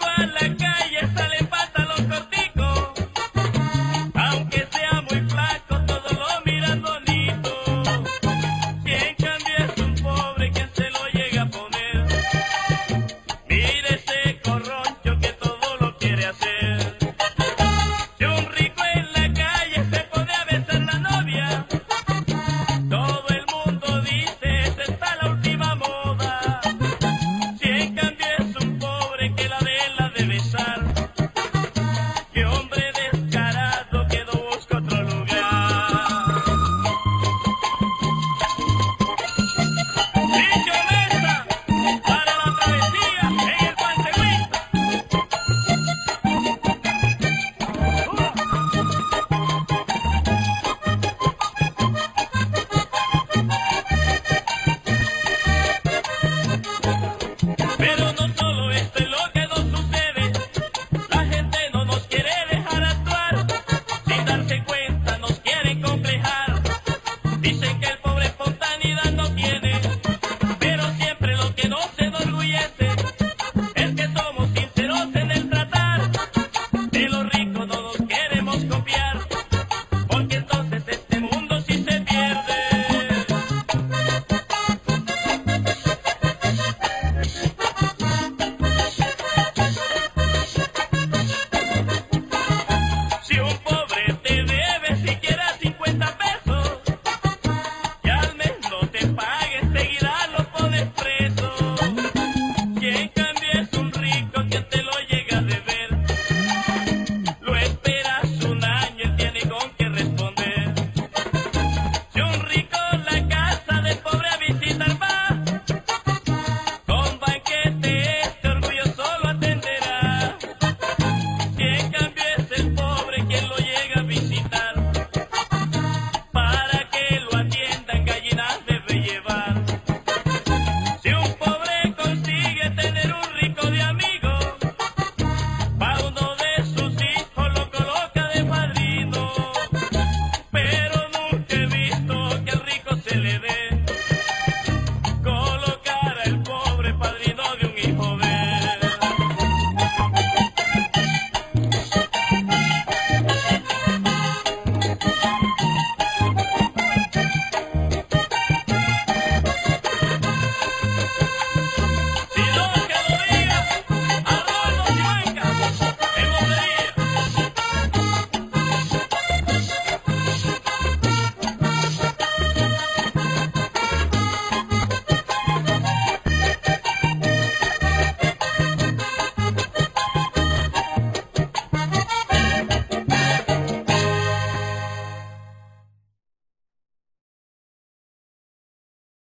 a la calle sale en pantalón cortico, aunque sea muy flaco, todos lo miran bonito. Y en cambio es un pobre que se lo llega a poner. Mire ese corroncho que todo lo quiere hacer. Si un rico en la calle se pone a besar la novia, todo el mundo dice, esta está la última moda. Si en cambio es un pobre que la de besar, qué hombre descarado que no busca otro lugar. Dicho Mesa, para la travesía en el Pantegüista. Pero no solo esto es lo que nos sucede, la gente no nos quiere dejar actuar, sin darse cuenta nos quieren complejar, dicen que el pobre espontaneidad no tiene, pero siempre lo que nos enorgullece es que somos sinceros en el tratar, de los ricos no nos queremos copiar, porque entonces este mundo sí se pierde. Si un pobre te debe siquiera 50 pesos, y al mes no te pague, enseguida lo pones preso. Y en cambio es un rico que te lo llega a deber, lo esperas un año y tiene con qué responder. Si un rico la casa del pobre a visitar va, con banquete este orgulloso lo atenderá.